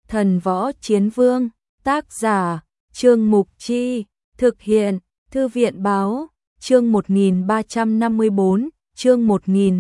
Thần võ chiến vương, tác giả, Trương Mục Chi, thực hiện, Thư viện báo, chương 1354, chương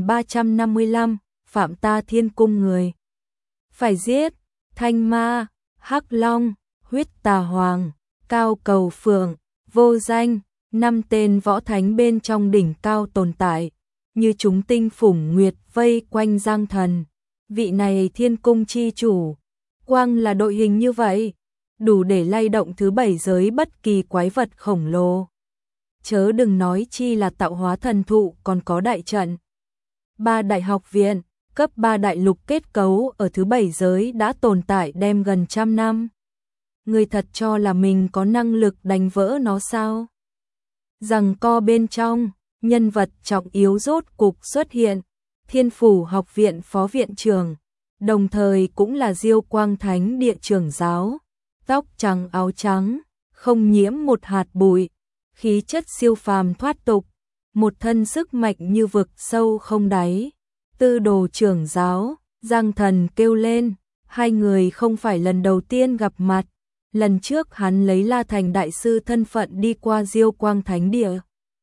1355, phạm ta thiên cung người. Phải giết, thanh ma, hắc long, huyết tà hoàng, cao cầu phượng, vô danh, 5 tên võ thánh bên trong đỉnh cao tồn tại, như chúng tinh phủng nguyệt vây quanh Giang Thần. Vị này thiên cung chi chủ, quang là đội hình như vậy, đủ để lay động thứ 7 giới bất kỳ quái vật khổng lồ. Chớ đừng nói chi là tạo hóa thần thụ còn có đại trận. 3 đại học viện, cấp 3 đại lục kết cấu ở thứ 7 giới đã tồn tại đem gần 100 năm. Người thật cho là mình có năng lực đánh vỡ nó sao? Rằng co bên trong, nhân vật trọng yếu rốt cục xuất hiện, Thiên Phủ học viện phó viện trưởng, đồng thời cũng là Diêu Quang Thánh địa trưởng giáo, tóc trắng áo trắng, không nhiễm một hạt bụi, khí chất siêu phàm thoát tục, một thân sức mạnh như vực sâu không đáy. Tư đồ trưởng giáo, Giang Thần kêu lên, hai người không phải lần đầu tiên gặp mặt, lần trước hắn lấy La Thành đại sư thân phận đi qua Diêu Quang Thánh địa,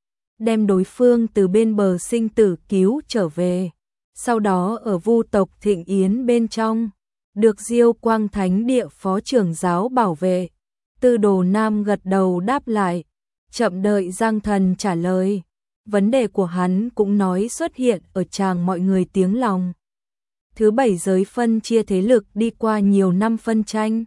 đem đối phương từ bên bờ sinh tử cứu trở về, sau đó ở Vu tộc Thịnh Yến bên trong, được Diêu Quang Thánh địa phó trưởng giáo bảo vệ. Tư đồ nam gật đầu đáp lại, chậm đợi Giang Thần trả lời. Vấn đề của hắn cũng nói xuất hiện ở tràng mọi người tiếng lòng. Thứ 7 giới phân chia thế lực đi qua nhiều năm phân tranh,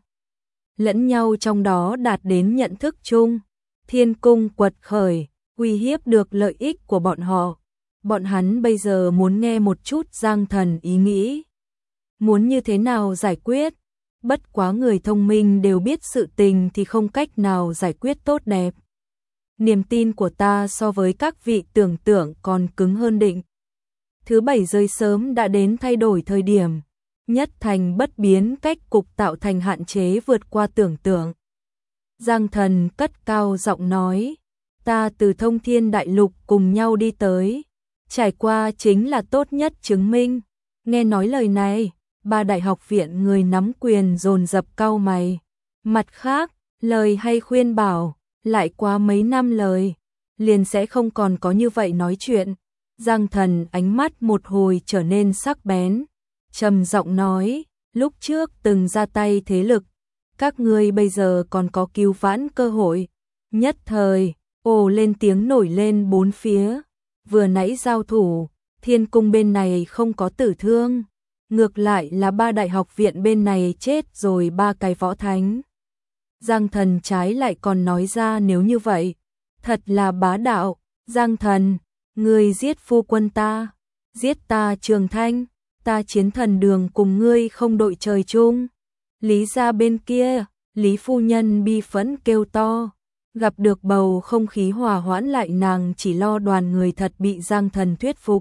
lẫn nhau trong đó đạt đến nhận thức chung. Thiên cung quật khởi, uy hiếp được lợi ích của bọn họ. Bọn hắn bây giờ muốn nghe một chút Giang Thần ý nghĩ. Muốn như thế nào giải quyết? Bất quá người thông minh đều biết sự tình thì không cách nào giải quyết tốt đẹp. Niềm tin của ta so với các vị tưởng tượng còn cứng hơn định. Thứ 7 giới sớm đã đến thay đổi thời điểm, nhất thành bất biến cách cục tạo thành hạn chế vượt qua tưởng tượng. Giang Thần cất cao giọng nói, ta từ Thông Thiên Đại Lục cùng nhau đi tới, trải qua chính là tốt nhất chứng minh. Nghe nói lời này, 3 đại học viện người nắm quyền dồn dập cau mày. Mặt khác, lời hay khuyên bảo, lại quá mấy năm lời, liền sẽ không còn có như vậy nói chuyện. Giang Thần ánh mắt một hồi trở nên sắc bén, trầm giọng nói, lúc trước từng ra tay thế lực, các ngươi bây giờ còn có cứu vãn cơ hội. Nhất thời, ồ lên tiếng nổi lên bốn phía, vừa nãy giao thủ, Thiên cung bên này không có tử thương, ngược lại là 3 đại học viện bên này chết rồi 3 cái võ thánh. Giang Thần trái lại còn nói ra nếu như vậy, thật là bá đạo. Giang Thần, ngươi giết phu quân ta, giết ta Trường Thanh, ta Chiến Thần Đường cùng ngươi không đội trời chung. Lý gia bên kia, Lý phu nhân bi phẫn kêu to, gặp được bầu không khí hòa hoãn lại, nàng chỉ lo đoàn người thật bị Giang Thần thuyết phục.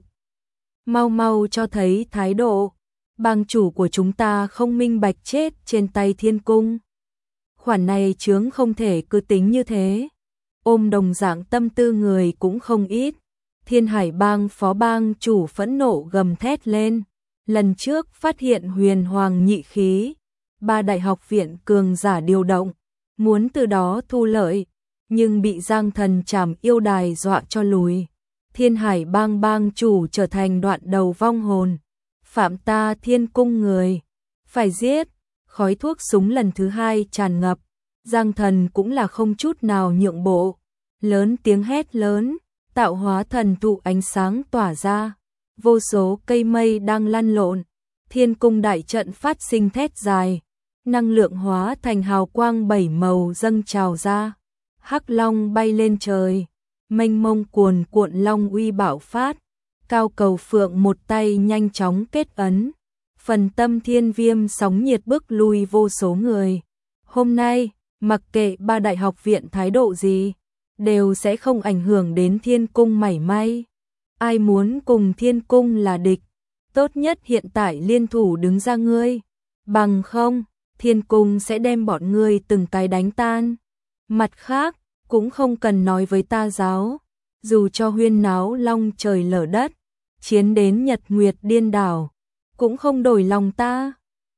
Mau mau cho thấy thái độ, bang chủ của chúng ta không minh bạch chết trên tay Thiên cung. Khoản này chướng không thể cứ tính như thế. Ôm đồng dạng tâm tư người cũng không ít. Thiên Hải bang phó bang chủ phẫn nộ gầm thét lên. Lần trước phát hiện huyền hoàng nhị khí, 3 đại học viện cường giả điều động, muốn từ đó thu lợi, nhưng bị Giang Thần trảm yêu đài dọa cho lùi. Thiên Hải bang bang chủ trở thành đoạn đầu vong hồn. Phạm ta thiên cung người, phải giết. Khói thuốc súng lần thứ 2 tràn ngập, Giang Thần cũng là không chút nào nhượng bộ, lớn tiếng hét lớn, tạo hóa thần thụ ánh sáng tỏa ra, vô số cây mây đang lăn lộn, Thiên cung đại trận phát sinh thét dài, năng lượng hóa thành hào quang 7 màu dâng trào ra, hắc long bay lên trời, mênh mông cuồn cuộn long uy bạo phát, cao cầu phượng một tay nhanh chóng kết ấn. Phần tâm thiên viêm sóng nhiệt bức lui vô số người. Hôm nay, mặc kệ 3 đại học viện thái độ gì, đều sẽ không ảnh hưởng đến Thiên cung mảy may. Ai muốn cùng Thiên cung là địch, tốt nhất hiện tại liên thủ đứng ra ngươi. Bằng không, Thiên cung sẽ đem bọn ngươi từng cái đánh tan. Mặt khác, cũng không cần nói với ta giáo, dù cho huyên náo long trời lở đất, chiến đến nhật nguyệt điên đảo, cũng không đổi lòng ta.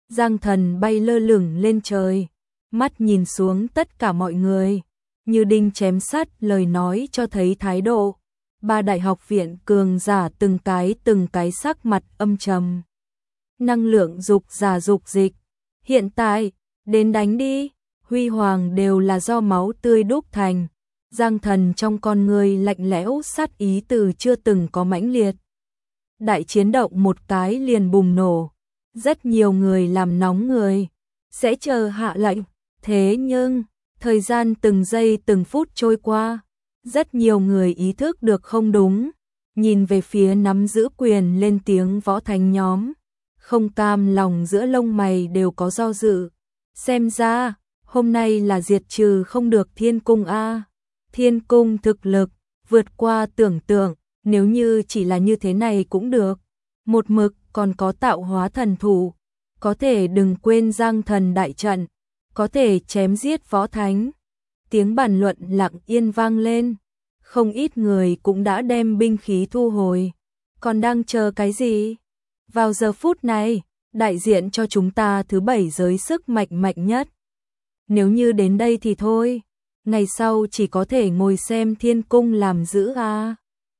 Giang Thần bay lơ lửng lên trời, mắt nhìn xuống tất cả mọi người, như đinh chém sắt, lời nói cho thấy thái độ. Ba đại học viện cường giả từng cái sắc mặt âm trầm. Năng lượng dục giả dục dịch, hiện tại, đến đánh đi, huy hoàng đều là do máu tươi đúc thành. Giang Thần trong con người lạnh lẽo, sát ý từ chưa từng có mãnh liệt. Đại chiến động một cái liền bùng nổ, rất nhiều người làm nóng người, sẽ chờ hạ lệnh, thế nhưng, thời gian từng giây từng phút trôi qua, rất nhiều người ý thức được không đúng, nhìn về phía nắm giữ quyền lên tiếng võ thánh nhóm, không cam lòng giữa lông mày đều có do dự. Xem ra, hôm nay là diệt trừ không được Thiên Cung a. Thiên Cung thực lực vượt qua tưởng tượng, nếu như chỉ là như thế này cũng được. Một mực còn có tạo hóa thần thủ, có thể đừng quên Giang Thần đại trận, có thể chém giết võ thánh. Tiếng bàn luận lặng yên vang lên, không ít người cũng đã đem binh khí thu hồi, còn đang chờ cái gì? Vào giờ phút này, đại diện cho chúng ta thứ 7 giới sức mạnh mạnh nhất. Nếu như đến đây thì thôi, ngày sau chỉ có thể ngồi xem Thiên Cung làm giữ a.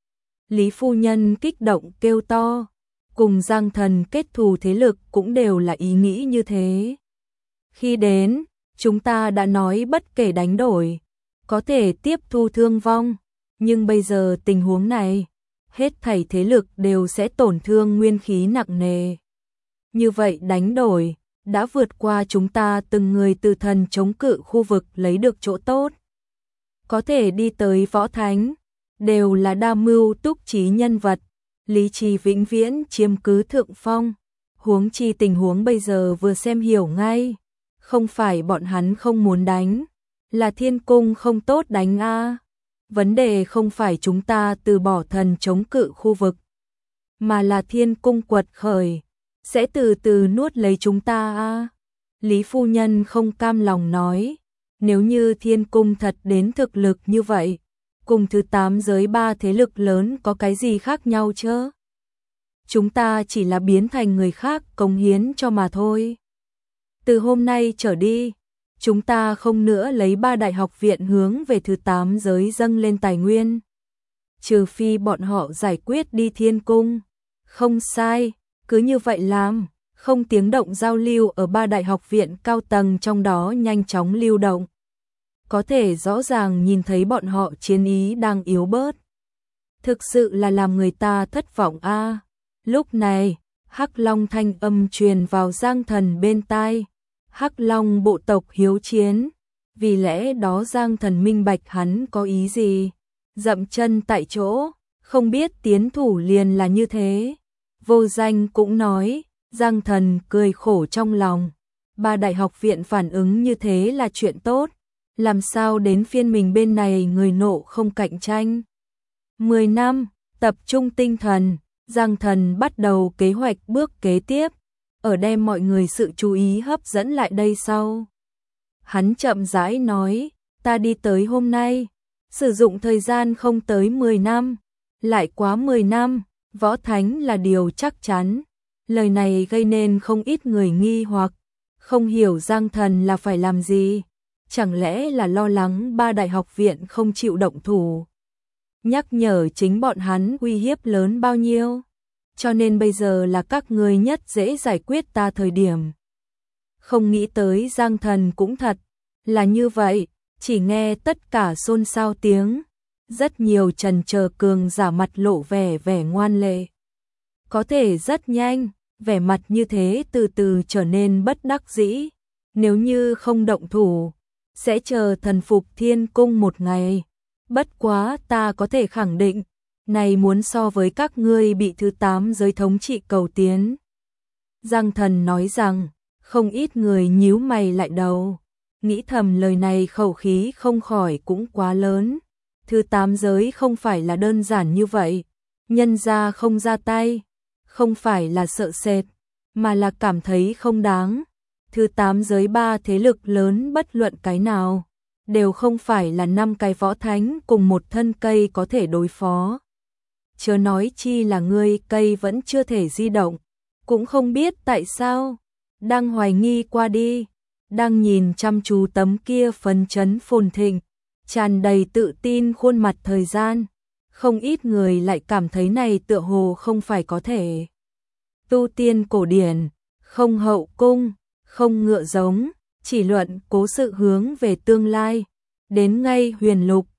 Lý phu nhân kích động kêu to, cùng Giang Thần kết thù thế lực cũng đều là ý nghĩ như thế. Khi đến, chúng ta đã nói bất kể đánh đổi, có thể tiếp thu thương vong, nhưng bây giờ tình huống này, hết thảy thế lực đều sẽ tổn thương nguyên khí nặng nề. Như vậy đánh đổi, đã vượt qua chúng ta từng người từ thần chống cự khu vực lấy được chỗ tốt. Có thể đi tới võ thánh, đều là đa mưu túc trí nhân vật, lý trí vĩnh viễn chiếm cứ thượng phong. Huống chi tình huống bây giờ vừa xem hiểu ngay, không phải bọn hắn không muốn đánh, là Thiên Cung không tốt đánh a. Vấn đề không phải chúng ta từ bỏ thần chống cự khu vực, mà là Thiên Cung quật khởi, sẽ từ từ nuốt lấy chúng ta a. Lý phu nhân không cam lòng nói, nếu như Thiên Cung thật đến thực lực như vậy, cùng thứ 8 giới 3 thế lực lớn có cái gì khác nhau chứ? Chúng ta chỉ là biến thành người khác cống hiến cho mà thôi. Từ hôm nay trở đi, chúng ta không nữa lấy 3 đại học viện hướng về thứ 8 giới dâng lên tài nguyên. Trừ phi bọn họ giải quyết đi Thiên Cung. Không sai, cứ như vậy làm, không tiếng động giao lưu ở 3 đại học viện cao tầng trong đó nhanh chóng lưu động. Có thể rõ ràng nhìn thấy bọn họ chiến ý đang yếu bớt. Thực sự là làm người ta thất vọng a. Lúc này, Hắc Long thanh âm truyền vào Giang Thần bên tai. Hắc Long bộ tộc hiếu chiến, vì lẽ đó Giang Thần minh bạch hắn có ý gì. Dậm chân tại chỗ, không biết tiến thủ liền là như thế. Vô Danh cũng nói, Giang Thần cười khổ trong lòng. 3 đại học viện phản ứng như thế là chuyện tốt, làm sao đến phiên mình bên này người nộ không cạnh tranh. 10 năm, tập trung tinh thần, Giang Thần bắt đầu kế hoạch bước kế tiếp, ở đem mọi người sự chú ý hấp dẫn lại đây sau. Hắn chậm rãi nói, ta đi tới hôm nay, sử dụng thời gian không tới 10 năm, lại quá 10 năm, võ thánh là điều chắc chắn. Lời này gây nên không ít người nghi hoặc, không hiểu Giang Thần là phải làm gì, chẳng lẽ là lo lắng 3 đại học viện không chịu động thủ. Nhắc nhở chính bọn hắn uy hiếp lớn bao nhiêu, cho nên bây giờ là các ngươi nhất dễ giải quyết ta thời điểm. Không nghĩ tới Giang Thần cũng thật là như vậy, chỉ nghe tất cả xôn xao tiếng, rất nhiều trần chờ cường giả mặt lộ vẻ ngoan lệ. Có thể rất nhanh, vẻ mặt như thế từ từ trở nên bất đắc dĩ, nếu như không động thủ, sẽ chờ thần phục Thiên Cung một ngày. Bất quá ta có thể khẳng định, này muốn so với các ngươi bị thứ 8 giới thống trị cầu tiến. Giang Thần nói rằng, không ít người nhíu mày lại đầu, nghĩ thầm lời này khẩu khí không khỏi cũng quá lớn. Thứ 8 giới không phải là đơn giản như vậy, nhân ra không ra tay, không phải là sợ sệt, mà là cảm thấy không đáng. Thứ 8 giới 3 thế lực lớn bất luận cái nào, đều không phải là 5 cái võ thánh cùng một thân cây có thể đối phó. Chớ nói chi là ngươi cây vẫn chưa thể di động, cũng không biết tại sao. đang hoài nghi qua đi, đang nhìn chăm chú tấm kia phấn chấn phồn thịnh, tràn đầy tự tin khuôn mặt thời gian. Không ít người lại cảm thấy này tựa hồ không phải có thể. Tu tiên cổ điển, không hậu cung, không ngựa giống, chỉ luận cố sự hướng về tương lai. Đến ngay huyền lục,